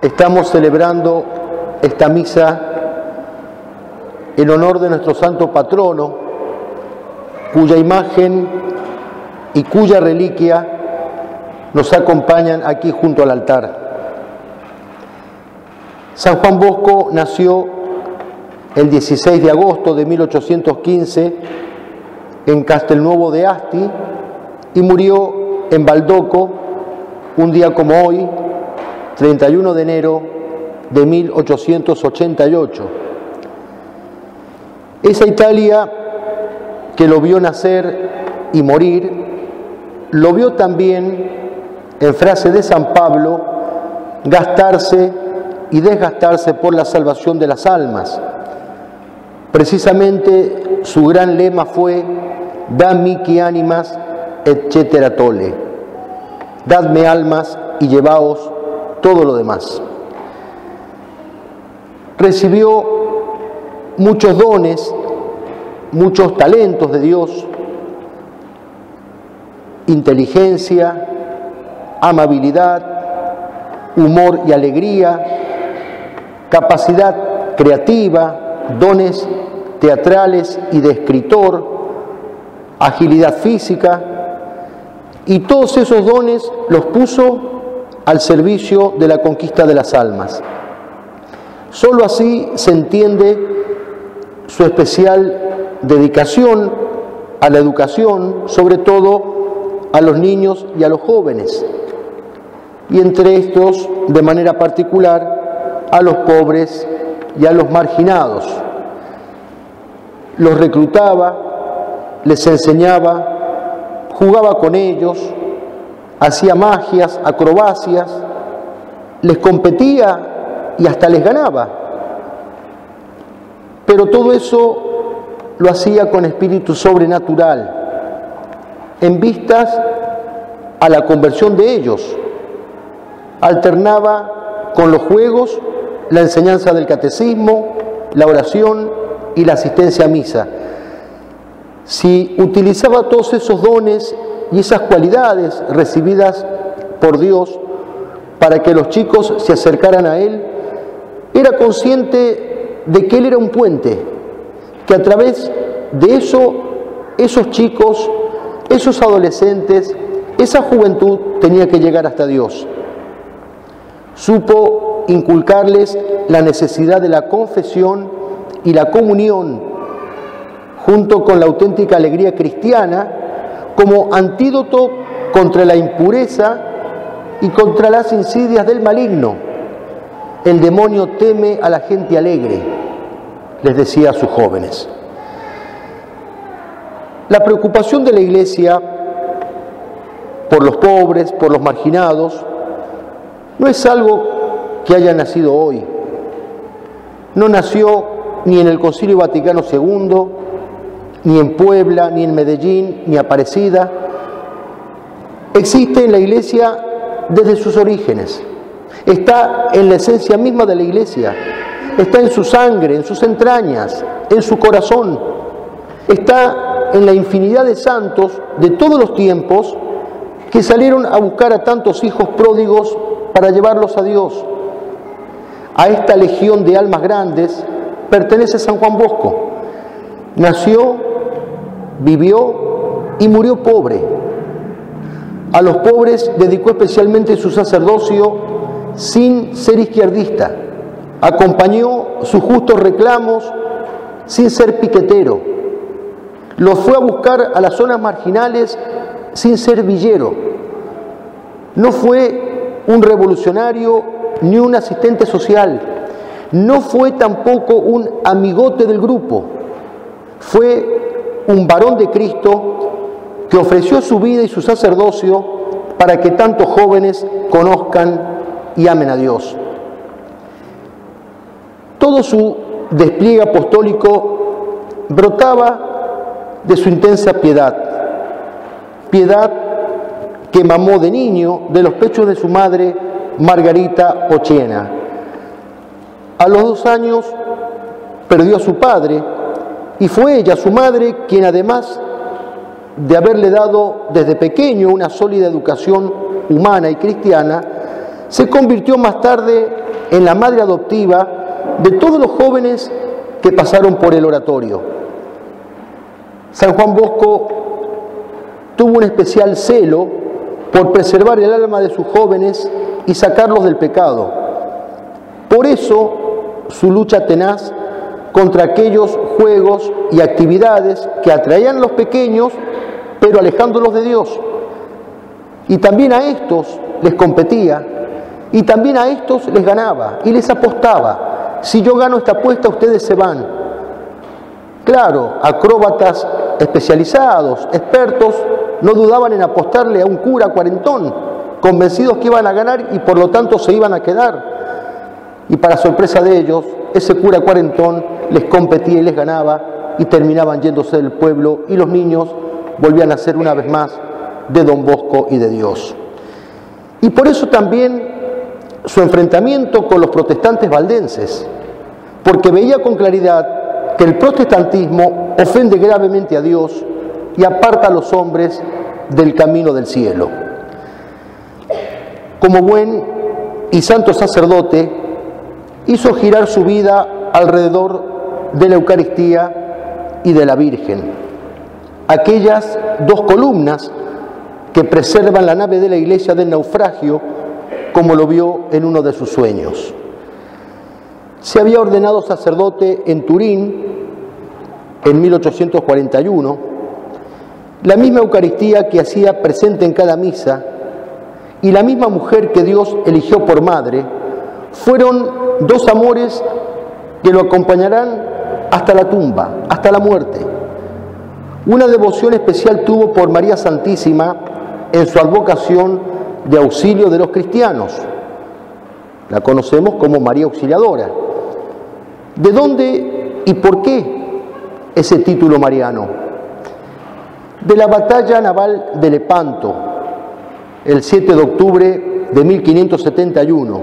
Estamos celebrando esta misa en honor de nuestro santo patrono, cuya imagen y cuya reliquia nos acompañan aquí junto al altar. San Juan Bosco nació el 16 de agosto de 1815 en Castelnuovo de Asti y murió en Baldoco un día como hoy, 31 de enero de 1888. Esa Italia que lo vio nacer y morir, lo vio también, en frase de San Pablo, gastarse y desgastarse por la salvación de las almas. Precisamente su gran lema fue «Da mihi animas et cetera tole», «Dadme almas y llevaos todo lo demás». Recibió muchos dones, muchos talentos de Dios, inteligencia, amabilidad, humor y alegría, capacidad creativa, dones teatrales y de escritor, agilidad física, y todos esos dones los puso al servicio de la conquista de las almas. Solo así se entiende su especial dedicación a la educación, sobre todo a los niños y a los jóvenes, y entre estos, de manera particular, a los pobres y a los marginados. Los reclutaba, les enseñaba, jugaba con ellos, hacía magias, acrobacias, les competía y hasta les ganaba. Pero todo eso lo hacía con espíritu sobrenatural, en vistas a la conversión de ellos. Alternaba con los juegos la enseñanza del catecismo, la oración y la asistencia a misa. Si utilizaba todos esos dones y esas cualidades recibidas por Dios para que los chicos se acercaran a Él, era consciente de que Él era un puente, que a través de eso, esos chicos, esos adolescentes, esa juventud tenía que llegar hasta Dios. Supo inculcarles la necesidad de la confesión y la comunión, junto con la auténtica alegría cristiana, como antídoto contra la impureza y contra las insidias del maligno. El demonio teme a la gente alegre, les decía a sus jóvenes. La preocupación de la Iglesia por los pobres, por los marginados, no es algo que haya nacido hoy. No nació ni en el Concilio Vaticano II, ni en Puebla, ni en Medellín, ni Aparecida. Existe en la Iglesia desde sus orígenes. Está en la esencia misma de la Iglesia. Está en su sangre, en sus entrañas, en su corazón. Está en la infinidad de santos de todos los tiempos que salieron a buscar a tantos hijos pródigos para llevarlos a Dios. A esta legión de almas grandes pertenece San Juan Bosco. Nació, vivió y murió pobre. A los pobres dedicó especialmente su sacerdocio sin ser izquierdista. Acompañó sus justos reclamos sin ser piquetero. Los fue a buscar a las zonas marginales sin ser villero. No fue un revolucionario ni un asistente social. No fue tampoco un amigote del grupo. Fue un varón de Cristo que ofreció su vida y su sacerdocio para que tantos jóvenes conozcan y amen a Dios. Todo su despliegue apostólico brotaba de su intensa piedad, piedad que mamó de niño de los pechos de su madre, Margarita Ochiena. A los 2 años perdió a su padre y fue ella, su madre, quien además de haberle dado desde pequeño una sólida educación humana y cristiana, se convirtió más tarde en la madre adoptiva de todos los jóvenes que pasaron por el oratorio. San Juan Bosco tuvo un especial celo por preservar el alma de sus jóvenes y sacarlos del pecado. Por eso su lucha tenaz contra aquellos juegos y actividades que atraían a los pequeños, pero alejándolos de Dios. Y también a estos les competía, y también a estos les ganaba, y les apostaba: si yo gano esta apuesta, ustedes se van. Claro, acróbatas especializados, expertos, no dudaban en apostarle a un cura cuarentón, convencidos que iban a ganar y por lo tanto se iban a quedar. Y para sorpresa de ellos, ese cura cuarentón les competía y les ganaba, y terminaban yéndose del pueblo, y los niños volvían a ser una vez más de Don Bosco y de Dios. Y por eso también su enfrentamiento con los protestantes valdenses, porque veía con claridad que el protestantismo ofende gravemente a Dios y aparta a los hombres del camino del cielo. Como buen y santo sacerdote, hizo girar su vida alrededor de la Eucaristía y de la Virgen, aquellas dos columnas que preservan la nave de la iglesia del naufragio, como lo vio en uno de sus sueños. Se había ordenado sacerdote en Turín en 1841, la misma Eucaristía que hacía presente en cada misa y la misma mujer que Dios eligió por madre, fueron dos amores que lo acompañarán hasta la tumba, hasta la muerte. Una devoción especial tuvo por María Santísima en su advocación de auxilio de los cristianos. La conocemos como María Auxiliadora. ¿De dónde y por qué ese título mariano? De la batalla naval de Lepanto, el 7 de octubre de 1571.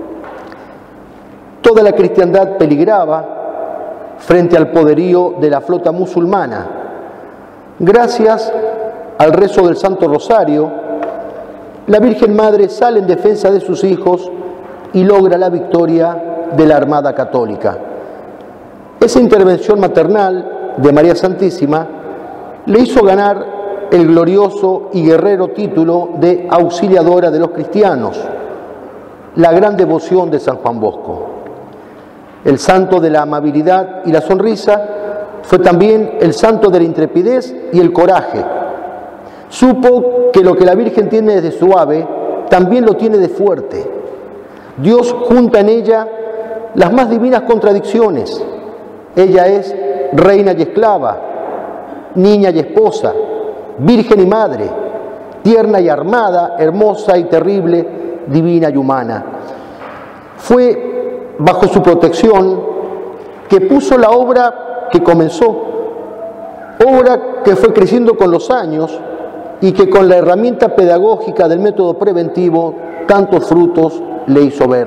Toda la cristiandad peligraba frente al poderío de la flota musulmana. Gracias al rezo del Santo Rosario, la Virgen Madre sale en defensa de sus hijos y logra la victoria de la Armada Católica. Esa intervención maternal de María Santísima le hizo ganar el glorioso y guerrero título de Auxiliadora de los cristianos, la gran devoción de San Juan Bosco. El santo de la amabilidad y la sonrisa fue también el santo de la intrepidez y el coraje. Supo que lo que la Virgen tiene de suave, también lo tiene de fuerte. Dios junta en ella las más divinas contradicciones. Ella es reina y esclava, niña y esposa, virgen y madre, tierna y armada, hermosa y terrible, divina y humana. Fue bajo su protección que puso la obra que comenzó, obra que fue creciendo con los años y que con la herramienta pedagógica del método preventivo tantos frutos le hizo ver.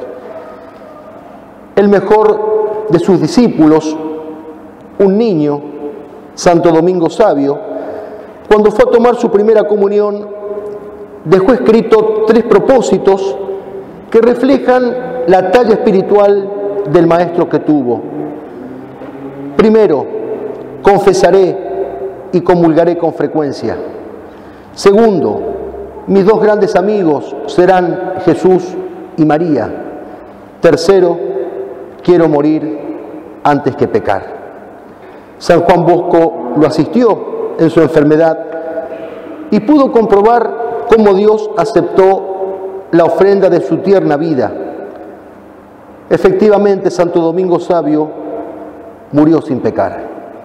El mejor de sus discípulos, un niño, Santo Domingo Savio, cuando fue a tomar su primera comunión, dejó escrito 3 propósitos que reflejan la talla espiritual del maestro que tuvo. Primero, confesaré y comulgaré con frecuencia. Segundo, mis 2 grandes amigos serán Jesús y María. Tercero, quiero morir antes que pecar. San Juan Bosco lo asistió en su enfermedad y pudo comprobar cómo Dios aceptó la ofrenda de su tierna vida. Efectivamente, Santo Domingo Savio murió sin pecar.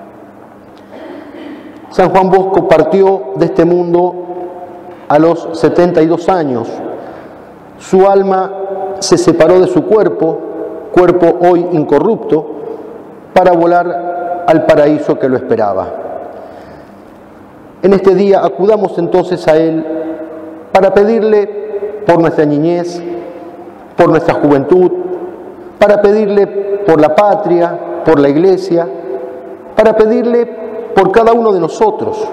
San Juan Bosco partió de este mundo a los 72 años. Su alma se separó de su cuerpo hoy incorrupto, para volar al paraíso que lo esperaba. En este día acudamos entonces a Él para pedirle por nuestra niñez, por nuestra juventud, para pedirle por la patria, por la iglesia, para pedirle por cada uno de nosotros.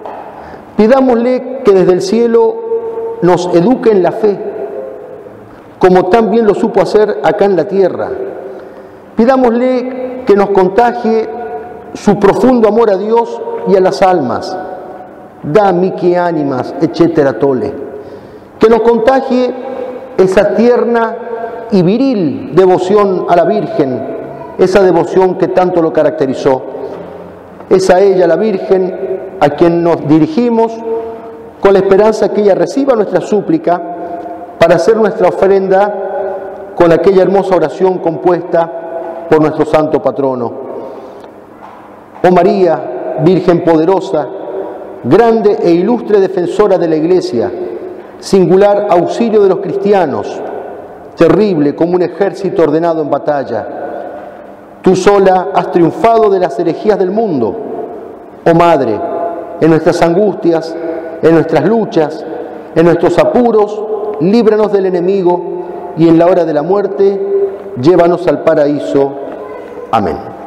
Pidámosle que desde el cielo nos eduque en la fe, como tan bien lo supo hacer acá en la tierra. Pidámosle que nos contagie su profundo amor a Dios y a las almas. Da mihi ánimas, etcétera, tole. Que nos contagie esa tierna y viril devoción a la Virgen, esa devoción que tanto lo caracterizó. Es a ella, la Virgen, a quien nos dirigimos con la esperanza que ella reciba nuestra súplica para hacer nuestra ofrenda con aquella hermosa oración compuesta por nuestro santo patrono. Oh María, Virgen poderosa, grande e ilustre defensora de la Iglesia, singular auxilio de los cristianos, terrible como un ejército ordenado en batalla. Tú sola has triunfado de las herejías del mundo. Oh Madre, en nuestras angustias, en nuestras luchas, en nuestros apuros, líbranos del enemigo y en la hora de la muerte, llévanos al paraíso. Amén.